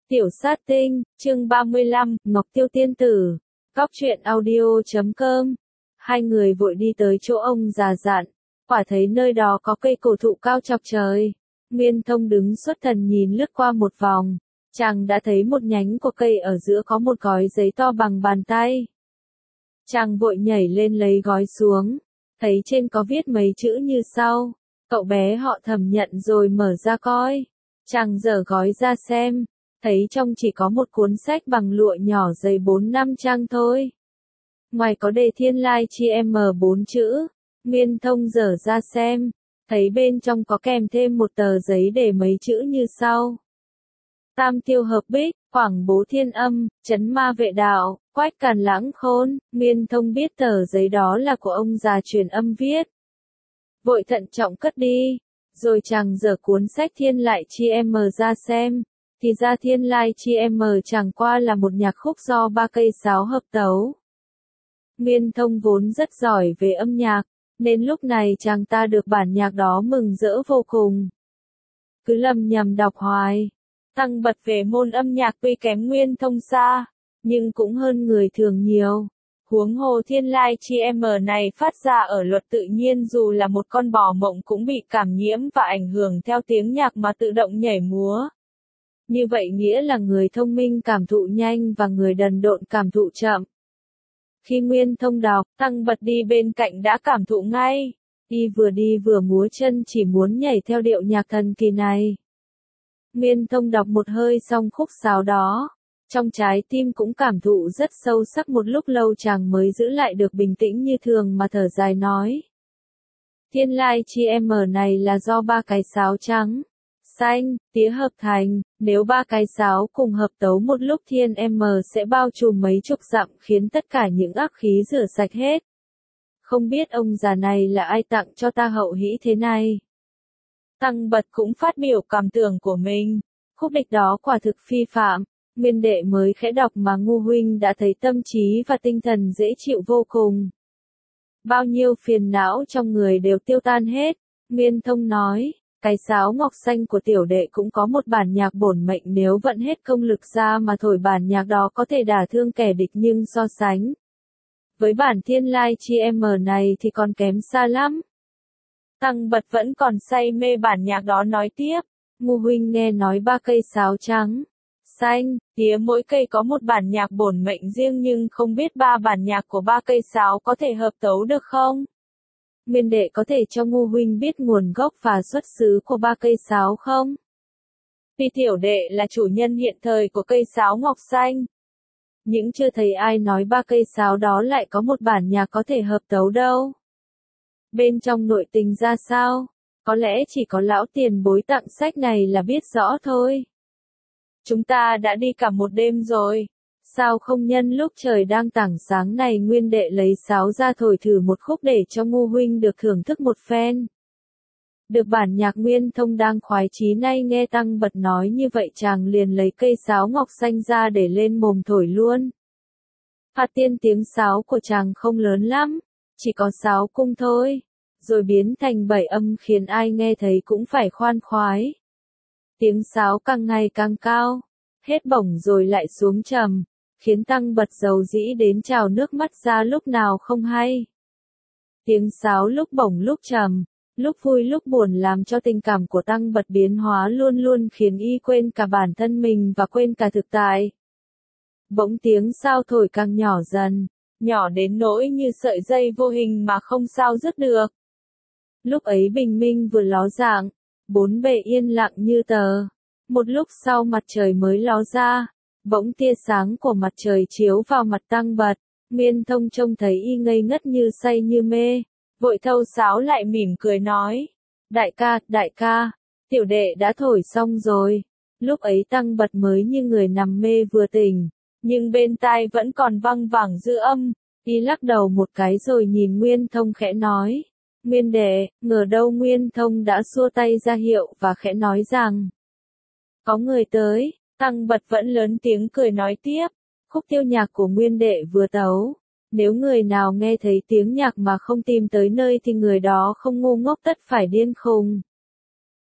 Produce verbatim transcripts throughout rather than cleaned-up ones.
Tiểu sát tinh, chương ba mươi lăm, Ngọc Tiêu Tiên Tử, Cóc truyện audio chấm com. Hai người vội đi tới chỗ ông già dặn, quả thấy nơi đó có cây cổ thụ cao chọc trời. Nguyên Thông đứng xuất thần nhìn lướt qua một vòng, chàng đã thấy một nhánh của cây ở giữa có một gói giấy to bằng bàn tay. Chàng vội nhảy lên lấy gói xuống, thấy trên có viết mấy chữ như sau, cậu bé họ Thẩm nhận rồi mở ra coi. Chàng giở gói ra xem, thấy trong chỉ có một cuốn sách bằng lụa nhỏ dày bốn năm trang thôi. Ngoài có đề Thiên Lai Chi em bốn chữ, Nguyên Thông giở ra xem, thấy bên trong có kèm thêm một tờ giấy để mấy chữ như sau. Tam tiêu hợp bích, quảng bố thiên âm, chấn ma vệ đạo, quách càn lãng khôn. Nguyên Thông biết tờ giấy đó là của ông già truyền âm viết. Vội thận trọng cất đi, rồi chàng giở cuốn sách Thiên Lại Chi em ra xem. Thì ra Thiên Lai Chi em chẳng qua là một nhạc khúc do ba cây sáo hợp tấu. Nguyên Thông vốn rất giỏi về âm nhạc, nên lúc này chàng ta được bản nhạc đó mừng rỡ vô cùng. Cứ lầm nhầm đọc hoài, tăng bật về môn âm nhạc tuy kém Nguyên Thông xa, nhưng cũng hơn người thường nhiều. Huống hồ Thiên Lai Chi em này phát ra ở luật tự nhiên, dù là một con bò mộng cũng bị cảm nhiễm và ảnh hưởng theo tiếng nhạc mà tự động nhảy múa. Như vậy nghĩa là người thông minh cảm thụ nhanh và người đần độn cảm thụ chậm. Khi Nguyên Thông đọc, tăng bật đi bên cạnh đã cảm thụ ngay. Y vừa đi vừa múa chân chỉ muốn nhảy theo điệu nhạc thần kỳ này. Nguyên Thông đọc một hơi xong khúc sáo đó, trong trái tim cũng cảm thụ rất sâu sắc, một lúc lâu chàng mới giữ lại được bình tĩnh như thường mà thở dài nói. Thiên Lai Chi em này là do ba cái sáo trắng, xanh, tía hợp thành, nếu ba cái sáo cùng hợp tấu một lúc thiên m sẽ bao trùm mấy chục dặm, khiến tất cả những ác khí rửa sạch hết. Không biết ông già này là ai tặng cho ta hậu hĩ thế này. Tăng bật cũng phát biểu cảm tưởng của mình, khúc địch đó quả thực phi phạm, Nguyên đệ mới khẽ đọc mà Ngu huynh đã thấy tâm trí và tinh thần dễ chịu vô cùng. Bao nhiêu phiền não trong người đều tiêu tan hết, Nguyên Thông nói. Cái sáo ngọc xanh của tiểu đệ cũng có một bản nhạc bổn mệnh, nếu vận hết công lực ra mà thổi bản nhạc đó có thể đả thương kẻ địch, nhưng so sánh với bản Thiên Lai Chi em này thì còn kém xa lắm. Tăng bật vẫn còn say mê bản nhạc đó nói tiếp, Ngu huynh nghe nói ba cây sáo trắng, xanh, tía mỗi cây có một bản nhạc bổn mệnh riêng, nhưng không biết ba bản nhạc của ba cây sáo có thể hợp tấu được không? Nguyên đệ có thể cho Ngu huynh biết nguồn gốc và xuất xứ của ba cây sáo không? Vì tiểu đệ là chủ nhân hiện thời của cây sáo ngọc xanh, nhưng chưa thấy ai nói ba cây sáo đó lại có một bản nhạc có thể hợp tấu đâu. Bên trong nội tình ra sao? Có lẽ chỉ có lão tiền bối tặng sách này là biết rõ thôi. Chúng ta đã đi cả một đêm rồi. Sao không nhân lúc trời đang tảng sáng này Nguyên đệ lấy sáo ra thổi thử một khúc để cho Ngu huynh được thưởng thức một phen. Được bản nhạc, Nguyên Thông đang khoái chí, nay nghe tăng bật nói như vậy chàng liền lấy cây sáo ngọc xanh ra để lên mồm thổi luôn. Phạt tiên tiếng sáo của chàng không lớn lắm, chỉ có sáu cung thôi, rồi biến thành bảy âm khiến ai nghe thấy cũng phải khoan khoái. Tiếng sáo càng ngày càng cao, hết bổng rồi lại xuống trầm, khiến tăng bật dầu dĩ đến trào nước mắt ra lúc nào không hay. Tiếng sáo lúc bổng lúc trầm, lúc vui lúc buồn làm cho tình cảm của tăng bật biến hóa luôn luôn, khiến y quên cả bản thân mình và quên cả thực tại. Bỗng tiếng sao thổi càng nhỏ dần, nhỏ đến nỗi như sợi dây vô hình mà không sao dứt được. Lúc ấy bình minh vừa ló dạng, bốn bề yên lặng như tờ. Một lúc sau mặt trời mới ló ra. Bỗng tia sáng của mặt trời chiếu vào mặt tăng bật, Nguyên Thông trông thấy y ngây ngất như say như mê, vội thâu sáo lại mỉm cười nói, đại ca, đại ca, tiểu đệ đã thổi xong rồi. Lúc ấy tăng bật mới như người nằm mê vừa tỉnh, nhưng bên tai vẫn còn văng vẳng dư âm, y lắc đầu một cái rồi nhìn Nguyên Thông khẽ nói, Nguyên đệ, ngờ đâu Nguyên Thông đã xua tay ra hiệu và khẽ nói rằng, có người tới. Tăng bật vẫn lớn tiếng cười nói tiếp, khúc tiêu nhạc của Nguyên đệ vừa tấu, nếu người nào nghe thấy tiếng nhạc mà không tìm tới nơi thì người đó không ngu ngốc tất phải điên khùng.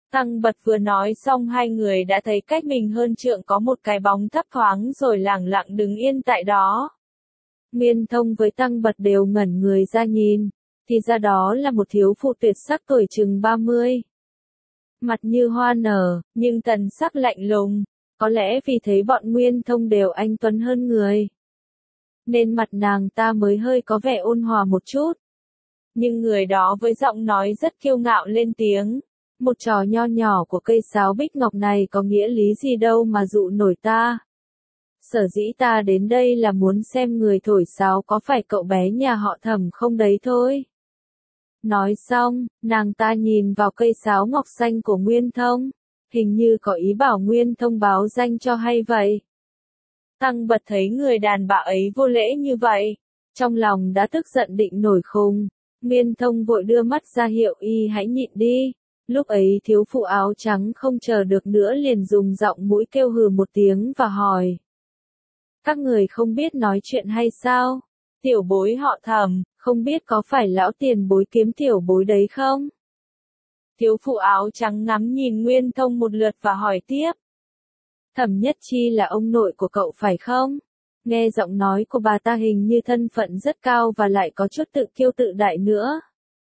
Tăng Bật vừa nói xong hai người đã thấy cách mình hơn trượng có một cái bóng thấp thoáng rồi lẳng lặng đứng yên tại đó. Nguyên Thông với Tăng Bật đều ngẩn người ra nhìn, thì ra đó là một thiếu phụ tuyệt sắc tuổi chừng ba mươi. Mặt như hoa nở, nhưng thần sắc lạnh lùng, có lẽ vì thấy bọn Nguyên Thông đều anh tuấn hơn người, nên mặt nàng ta mới hơi có vẻ ôn hòa một chút. Nhưng người đó với giọng nói rất kiêu ngạo lên tiếng, một trò nho nhỏ của cây sáo bích ngọc này có nghĩa lý gì đâu mà dụ nổi ta. Sở dĩ ta đến đây là muốn xem người thổi sáo có phải cậu bé nhà họ Thẩm không đấy thôi. Nói xong, nàng ta nhìn vào cây sáo ngọc xanh của Nguyên Thông, hình như có ý bảo Nguyên Thông báo danh cho hay vậy. Tăng Bật thấy người đàn bà ấy vô lễ như vậy, trong lòng đã tức giận định nổi khùng. Nguyên Thông vội đưa mắt ra hiệu y hãy nhịn đi. Lúc ấy thiếu phụ áo trắng không chờ được nữa liền dùng giọng mũi kêu hừ một tiếng và hỏi. Các người không biết nói chuyện hay sao? Tiểu bối họ Thẩm, không biết có phải lão tiền bối kiếm tiểu bối đấy không? Thiếu phụ áo trắng ngắm nhìn Nguyên Thông một lượt và hỏi tiếp. Thẩm Nhất Chi là ông nội của cậu phải không? Nghe giọng nói của bà ta hình như thân phận rất cao và lại có chút tự kiêu tự đại nữa.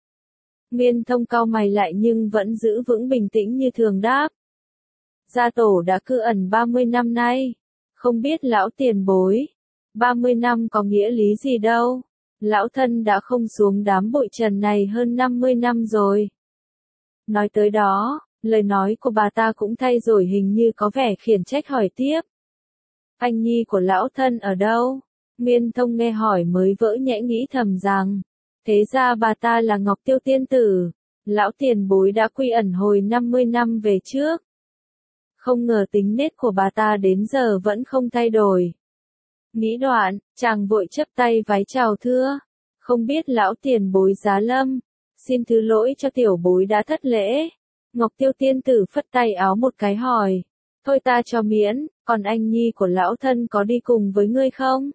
Nguyên Thông cau mày lại nhưng vẫn giữ vững bình tĩnh như thường đáp. Gia tổ đã cư ẩn ba mươi năm nay. Không biết lão tiền bối. ba mươi năm có nghĩa lý gì đâu. Lão thân đã không xuống đám bụi trần này hơn năm mươi năm rồi. Nói tới đó, lời nói của bà ta cũng thay đổi hình như có vẻ khiển trách hỏi tiếp. Anh nhi của lão thân ở đâu? Nguyên Thông nghe hỏi mới vỡ nhẽ nghĩ thầm rằng. Thế ra bà ta là Ngọc Tiêu tiên tử. Lão tiền bối đã quy ẩn hồi năm mươi năm về trước. Không ngờ tính nết của bà ta đến giờ vẫn không thay đổi. Nghĩ đoạn, chàng vội chắp tay vái chào thưa. Không biết lão tiền bối giá lâm. Xin thứ lỗi cho tiểu bối đã thất lễ. Ngọc Tiêu tiên tử phất tay áo một cái hỏi. Thôi ta cho miễn, còn anh nhi của lão thân có đi cùng với ngươi không?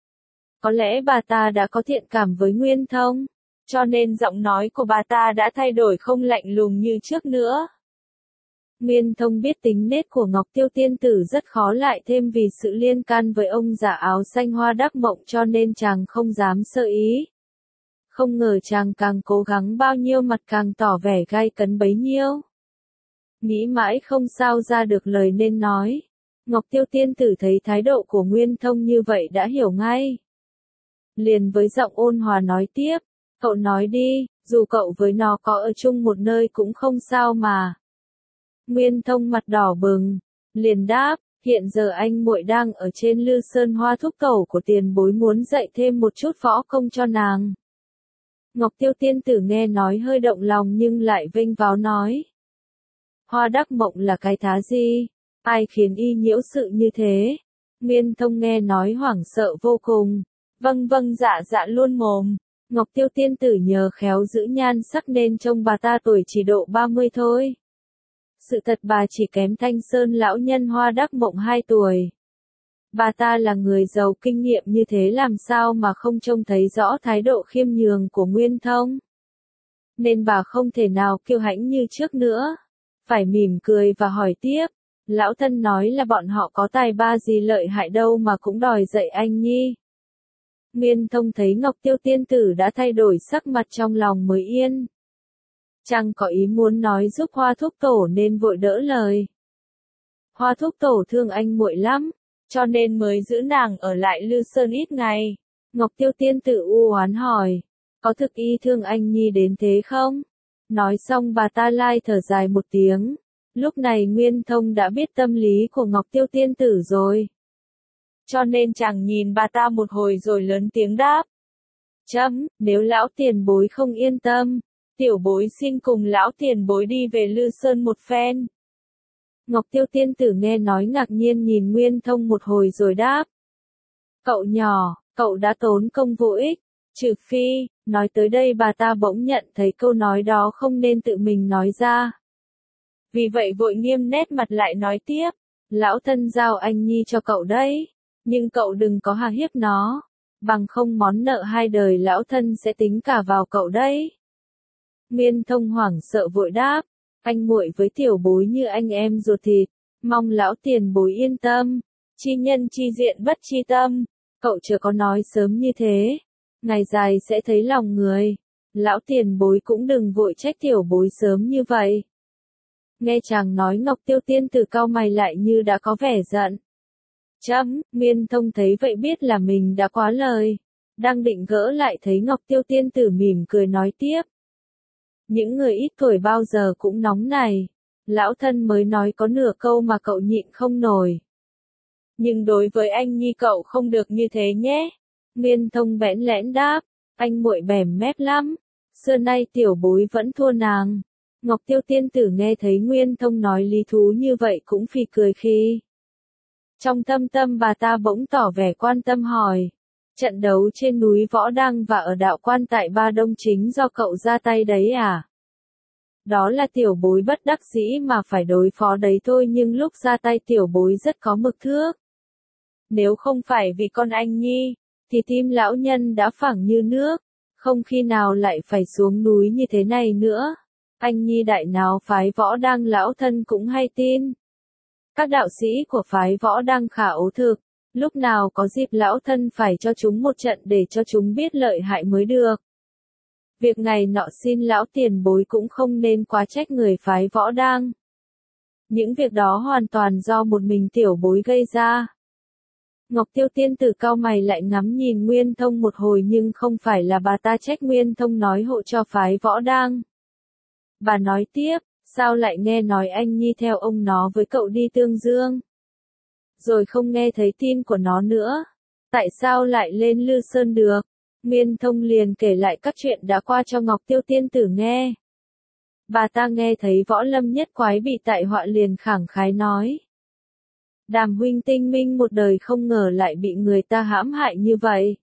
Có lẽ bà ta đã có thiện cảm với Nguyên Thông, cho nên giọng nói của bà ta đã thay đổi không lạnh lùng như trước nữa. Nguyên Thông biết tính nết của Ngọc Tiêu tiên tử rất khó lại thêm vì sự liên can với ông già áo xanh Hoa Đắc Mộng cho nên chàng không dám sơ ý. Không ngờ chàng càng cố gắng bao nhiêu mặt càng tỏ vẻ gay cấn bấy nhiêu. Nghĩ mãi không sao ra được lời nên nói. Ngọc Tiêu tiên tử thấy thái độ của Nguyên Thông như vậy đã hiểu ngay. Liền với giọng ôn hòa nói tiếp, cậu nói đi, dù cậu với nó có ở chung một nơi cũng không sao mà. Nguyên Thông mặt đỏ bừng, liền đáp, hiện giờ anh muội đang ở trên Lư Sơn Hoa thúc tổ của tiền bối muốn dạy thêm một chút võ công cho nàng. Ngọc Tiêu tiên tử nghe nói hơi động lòng nhưng lại vênh váo nói. Hoa Đắc Mộng là cái thá gì? Ai khiến y nhiễu sự như thế? Nguyên Thông nghe nói hoảng sợ vô cùng. Vâng vâng dạ dạ luôn mồm. Ngọc Tiêu tiên tử nhờ khéo giữ nhan sắc nên trông bà ta tuổi chỉ độ ba mươi thôi. Sự thật bà chỉ kém Thanh Sơn lão nhân Hoa Đắc Mộng hai tuổi. Bà ta là người giàu kinh nghiệm như thế làm sao mà không trông thấy rõ thái độ khiêm nhường của Nguyên Thông. Nên bà không thể nào kiêu hãnh như trước nữa. Phải mỉm cười và hỏi tiếp. Lão thân nói là bọn họ có tài ba gì lợi hại đâu mà cũng đòi dạy anh nhi. Nguyên Thông thấy Ngọc Tiêu tiên tử đã thay đổi sắc mặt trong lòng mới yên. Chàng có ý muốn nói giúp Hoa thúc tổ nên vội đỡ lời. Hoa thúc tổ thương anh muội lắm, cho nên mới giữ nàng ở lại Lư Sơn ít ngày. Ngọc Tiêu tiên tử u oán hỏi, có thực y thương anh nhi đến thế không? Nói xong bà ta lai thở dài một tiếng. Lúc này Nguyên Thông đã biết tâm lý của Ngọc Tiêu tiên tử rồi. Cho nên chàng nhìn bà ta một hồi rồi lớn tiếng đáp. Chấm, nếu lão tiền bối không yên tâm, tiểu bối xin cùng lão tiền bối đi về Lư Sơn một phen. Ngọc Tiêu tiên tử nghe nói ngạc nhiên nhìn Nguyên Thông một hồi rồi đáp. Cậu nhỏ, cậu đã tốn công vô ích, trừ phi, nói tới đây bà ta bỗng nhận thấy câu nói đó không nên tự mình nói ra. Vì vậy vội nghiêm nét mặt lại nói tiếp, lão thân giao anh nhi cho cậu đấy, nhưng cậu đừng có hà hiếp nó, bằng không món nợ hai đời lão thân sẽ tính cả vào cậu đấy. Nguyên Thông hoảng sợ vội đáp, Anh muội với tiểu bối như anh em ruột thịt, mong lão tiền bối yên tâm, chi nhân chi diện bất chi tâm, cậu chớ có nói sớm như thế, ngày dài sẽ thấy lòng người, lão tiền bối cũng đừng vội trách tiểu bối sớm như vậy. Nghe chàng nói Ngọc Tiêu Tiên Tử cau mày lại như đã có vẻ giận. Chấm, Nguyên Thông thấy vậy biết là mình đã quá lời, đang định gỡ lại thấy Ngọc Tiêu Tiên Tử mỉm cười nói tiếp. Những người ít tuổi bao giờ cũng nóng này, lão thân mới nói có nửa câu mà cậu nhịn không nổi. Nhưng đối với anh Nhi cậu không được như thế nhé. Nguyên Thông bẽn lẽn đáp, anh muội bèm mép lắm, xưa nay tiểu bối vẫn thua nàng. Ngọc Tiêu Tiên Tử nghe thấy Nguyên Thông nói lý thú như vậy cũng phì cười khi. Trong thâm tâm bà ta bỗng tỏ vẻ quan tâm hỏi, trận đấu trên núi Võ Đăng và ở đạo quan tại Ba Đông chính do cậu ra tay đấy à? Đó là tiểu bối bất đắc dĩ mà phải đối phó đấy thôi, nhưng lúc ra tay tiểu bối rất có mực thước. Nếu không phải vì con anh Nhi, thì tim lão nhân đã phẳng như nước, không khi nào lại phải xuống núi như thế này nữa. Anh Nhi đại nào phái Võ Đăng lão thân cũng hay tin. Các đạo sĩ của phái Võ Đăng khả ấu thực, lúc nào có dịp lão thân phải cho chúng một trận để cho chúng biết lợi hại mới được. Việc này nọ xin lão tiền bối cũng không nên quá trách người phái Võ Đăng. Những việc đó hoàn toàn do một mình tiểu bối gây ra. Ngọc Tiêu Tiên Tử cau mày lại ngắm nhìn Nguyên Thông một hồi, nhưng không phải là bà ta trách Nguyên Thông nói hộ cho phái Võ Đăng. Bà nói tiếp, sao lại nghe nói anh Nhi theo ông nó với cậu đi Tương Dương? Rồi không nghe thấy tin của nó nữa. Tại sao lại lên Lư Sơn được? Nguyên Thông liền kể lại các chuyện đã qua cho Ngọc Tiêu Tiên Tử nghe. Bà ta nghe thấy Võ Lâm Nhất Quái bị tại họa liền khẳng khái nói. Đàm huynh tinh minh một đời không ngờ lại bị người ta hãm hại như vậy.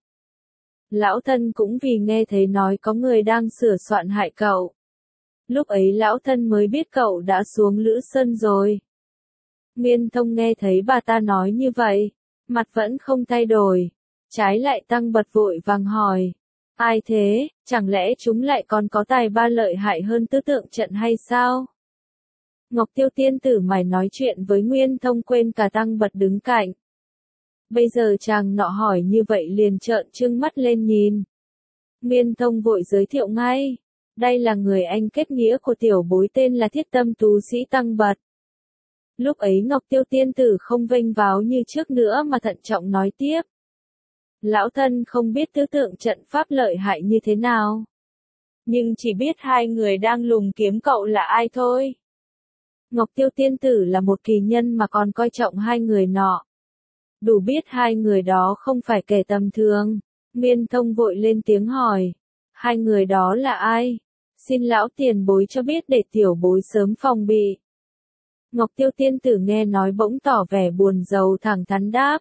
Lão thân cũng vì nghe thấy nói có người đang sửa soạn hại cậu. Lúc ấy lão thân mới biết cậu đã xuống Lữ Sơn rồi. Nguyên Thông nghe thấy bà ta nói như vậy, mặt vẫn không thay đổi, trái lại tăng bật vội vàng hỏi. Ai thế, chẳng lẽ chúng lại còn có tài ba lợi hại hơn Tứ Tượng Trận hay sao? Ngọc Tiêu Tiên Tử mày nói chuyện với Nguyên Thông quên cả tăng bật đứng cạnh. Bây giờ chàng nọ hỏi như vậy liền trợn trừng mắt lên nhìn. Nguyên Thông vội giới thiệu ngay. Đây là người anh kết nghĩa của tiểu bối tên là Thiết Tâm Tú Sĩ Tăng Bật. Lúc ấy Ngọc Tiêu Tiên Tử không vênh váo như trước nữa mà thận trọng nói tiếp. Lão thân không biết tứ tượng trận pháp lợi hại như thế nào. Nhưng chỉ biết hai người đang lùng kiếm cậu là ai thôi. Ngọc Tiêu Tiên Tử là một kỳ nhân mà còn coi trọng hai người nọ. Đủ biết hai người đó không phải kẻ tầm thường. Nguyên Thông vội lên tiếng hỏi. Hai người đó là ai? Xin lão tiền bối cho biết để tiểu bối sớm phòng bị. Ngọc Tiêu Tiên Tử nghe nói bỗng tỏ vẻ buồn rầu thẳng thắn đáp.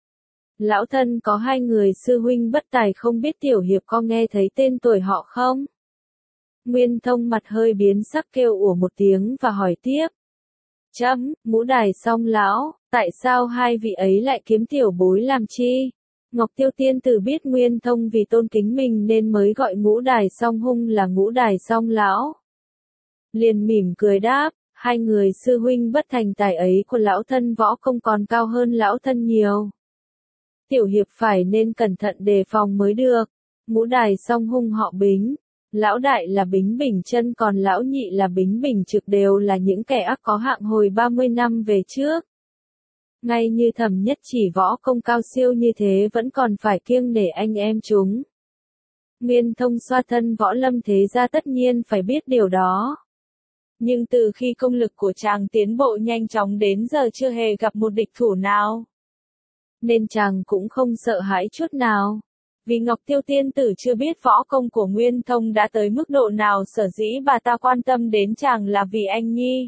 Lão thân có hai người sư huynh bất tài, không biết tiểu hiệp có nghe thấy tên tuổi họ không? Nguyên Thông mặt hơi biến sắc kêu ủa một tiếng và hỏi tiếp. Chấm, Ngũ Đài Song lão, tại sao hai vị ấy lại kiếm tiểu bối làm chi? Ngọc Tiêu Tiên Tử biết Nguyên Thông vì tôn kính mình nên mới gọi Ngũ Đài Song Hung là Ngũ Đài Song lão. Liền mỉm cười đáp, hai người sư huynh bất thành tài ấy của lão thân võ công còn cao hơn lão thân nhiều. Tiểu hiệp phải nên cẩn thận đề phòng mới được. Ngũ Đài Song Hung họ Bính, lão đại là Bính Bình Chân còn lão nhị là Bính Bình Trực, đều là những kẻ ác có hạng hồi ba mươi năm về trước. Ngay như Thẩm Nhất Chỉ võ công cao siêu như thế vẫn còn phải kiêng nể anh em chúng. Nguyên Thông xoa thân võ lâm thế gia tất nhiên phải biết điều đó. Nhưng từ khi công lực của chàng tiến bộ nhanh chóng đến giờ chưa hề gặp một địch thủ nào. Nên chàng cũng không sợ hãi chút nào. Vì Ngọc Tiêu Tiên Tử chưa biết võ công của Nguyên Thông đã tới mức độ nào, sở dĩ bà ta quan tâm đến chàng là vì anh Nhi.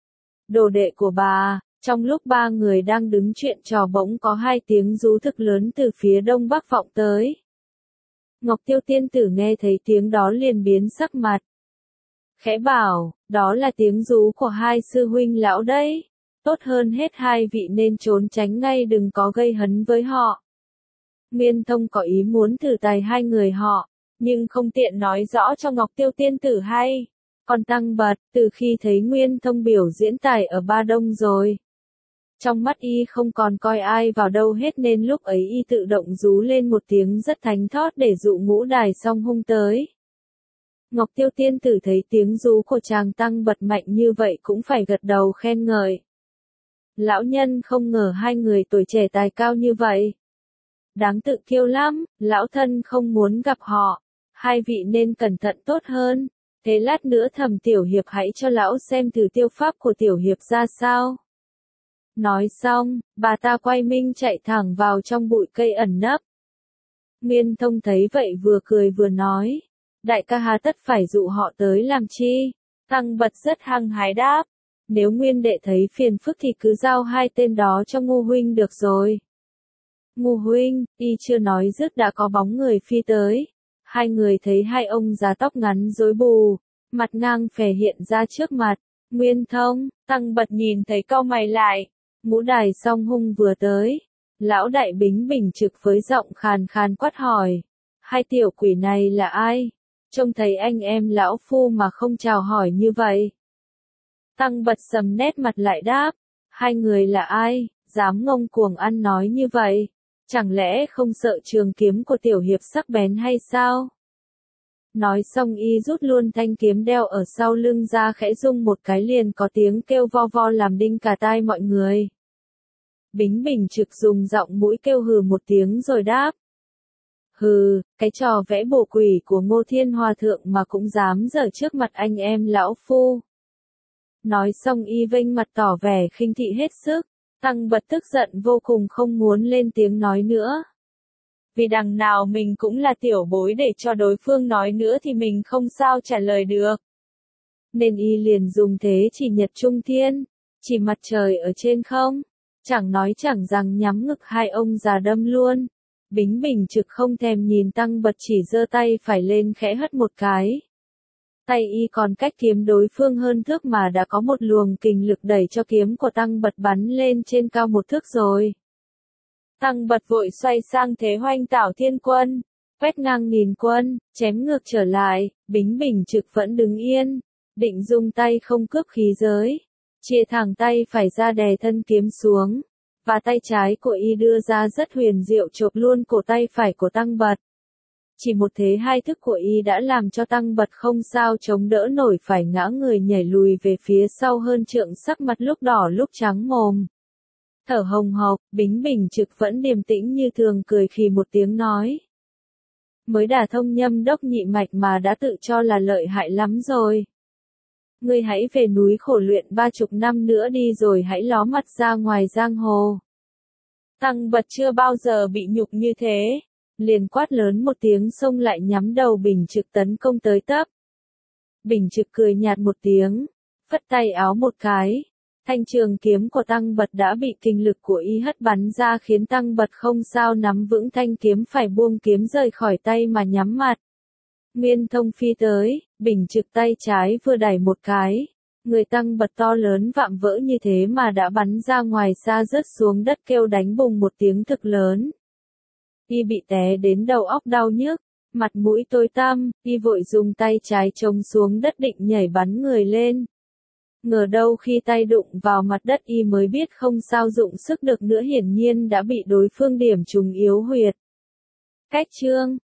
Đồ đệ của bà. Trong lúc ba người đang đứng chuyện trò bỗng có hai tiếng rú thực lớn từ phía đông bắc vọng tới. Ngọc Tiêu Tiên Tử nghe thấy tiếng đó liền biến sắc mặt. Khẽ bảo, đó là tiếng rú của hai sư huynh lão đấy. Tốt hơn hết hai vị nên trốn tránh ngay, đừng có gây hấn với họ. Nguyên Thông có ý muốn thử tài hai người họ, nhưng không tiện nói rõ cho Ngọc Tiêu Tiên Tử hay. Còn Tăng Bật, từ khi thấy Nguyên Thông biểu diễn tài ở Ba Đông rồi, trong mắt y không còn coi ai vào đâu hết nên lúc ấy y tự động rú lên một tiếng rất thánh thót để dụ Ngũ Đài Song Hung tới. Ngọc Tiêu Tiên Tử thấy tiếng rú của chàng Tăng Bật mạnh như vậy cũng phải gật đầu khen ngợi. Lão nhân không ngờ hai người tuổi trẻ tài cao như vậy. Đáng tự kiêu lắm, lão thân không muốn gặp họ. Hai vị nên cẩn thận tốt hơn. Thế lát nữa Thẩm tiểu hiệp hãy cho lão xem thử tiêu pháp của tiểu hiệp ra sao. Nói xong, bà ta quay minh chạy thẳng vào trong bụi cây ẩn nấp. Nguyên Thông thấy vậy vừa cười vừa nói. Đại ca hà tất phải dụ họ tới làm chi? Tăng Bật rất hăng hái đáp. Nếu Nguyên đệ thấy phiền phức thì cứ giao hai tên đó cho Ngô huynh được rồi. Ngô huynh, y chưa nói dứt đã có bóng người phi tới. Hai người thấy hai ông già tóc ngắn rối bù, mặt ngang phè hiện ra trước mặt. Nguyên Thông, Tăng Bật nhìn thấy cau mày lại. Ngũ Đài Song Hung vừa tới. Lão đại Bính bình trực với giọng khàn khàn quát hỏi. Hai tiểu quỷ này là ai? Trông thấy anh em lão phu mà không chào hỏi như vậy. Tăng Bật sầm nét mặt lại đáp. Hai người là ai, dám ngông cuồng ăn nói như vậy? Chẳng lẽ không sợ trường kiếm của tiểu hiệp sắc bén hay sao? Nói xong y rút luôn thanh kiếm đeo ở sau lưng ra khẽ rung một cái liền có tiếng kêu vo vo làm đinh cả tai mọi người. Bính bình trực dùng giọng mũi kêu hừ một tiếng rồi đáp. Hừ, cái trò vẽ bổ quỷ của Ngô Thiên Hòa Thượng mà cũng dám giở trước mặt anh em lão phu. Nói xong y vênh mặt tỏ vẻ khinh thị hết sức. Tăng Bật tức giận vô cùng không muốn lên tiếng nói nữa. Vì đằng nào mình cũng là tiểu bối để cho đối phương nói nữa thì mình không sao trả lời được. Nên y liền dùng thế chỉ nhật trung thiên, chỉ mặt trời ở trên không. Chẳng nói chẳng rằng nhắm ngực hai ông già đâm luôn. Bính bình trực không thèm nhìn Tăng Bật chỉ giơ tay phải lên khẽ hất một cái. Tay y còn cách kiếm đối phương hơn thước mà đã có một luồng kình lực đẩy cho kiếm của Tăng Bật bắn lên trên cao một thước rồi. Tăng Bật vội xoay sang thế hoành tảo thiên quân, quét ngang nghìn quân, chém ngược trở lại, Bính bình trực vẫn đứng yên, định dùng tay không cướp khí giới, chia thẳng tay phải ra đè thân kiếm xuống, và tay trái của y đưa ra rất huyền diệu chộp luôn cổ tay phải của Tăng Bật. Chỉ một thế hai thức của y đã làm cho Tăng Bật không sao chống đỡ nổi phải ngã người nhảy lùi về phía sau hơn trượng, sắc mặt lúc đỏ lúc trắng mồm. Thở hồng hộc, Bính bình trực vẫn điềm tĩnh như thường cười khì một tiếng nói. Mới đả thông nhâm đốc nhị mạch mà đã tự cho là lợi hại lắm rồi. Ngươi hãy về núi khổ luyện ba chục năm nữa đi rồi hãy ló mặt ra ngoài giang hồ. Tăng Bật chưa bao giờ bị nhục như thế. Liền quát lớn một tiếng xông lại nhắm đầu Bình Trực tấn công tới tấp. Bình Trực cười nhạt một tiếng, phất tay áo một cái. Thanh trường kiếm của Tăng Bật đã bị kinh lực của y hất bắn ra khiến Tăng Bật không sao nắm vững thanh kiếm phải buông kiếm rời khỏi tay mà nhắm mặt. Nguyên Thông phi tới, Bình Trực tay trái vừa đẩy một cái. Người Tăng Bật to lớn vạm vỡ như thế mà đã bắn ra ngoài xa rớt xuống đất kêu đánh bùng một tiếng thực lớn. Y bị té đến đầu óc đau nhức, mặt mũi tối tăm, y vội dùng tay trái chống xuống đất định nhảy bắn người lên. Ngờ đâu khi tay đụng vào mặt đất y mới biết không sao dụng sức được nữa, hiển nhiên đã bị đối phương điểm trúng yếu huyệt. Cách chương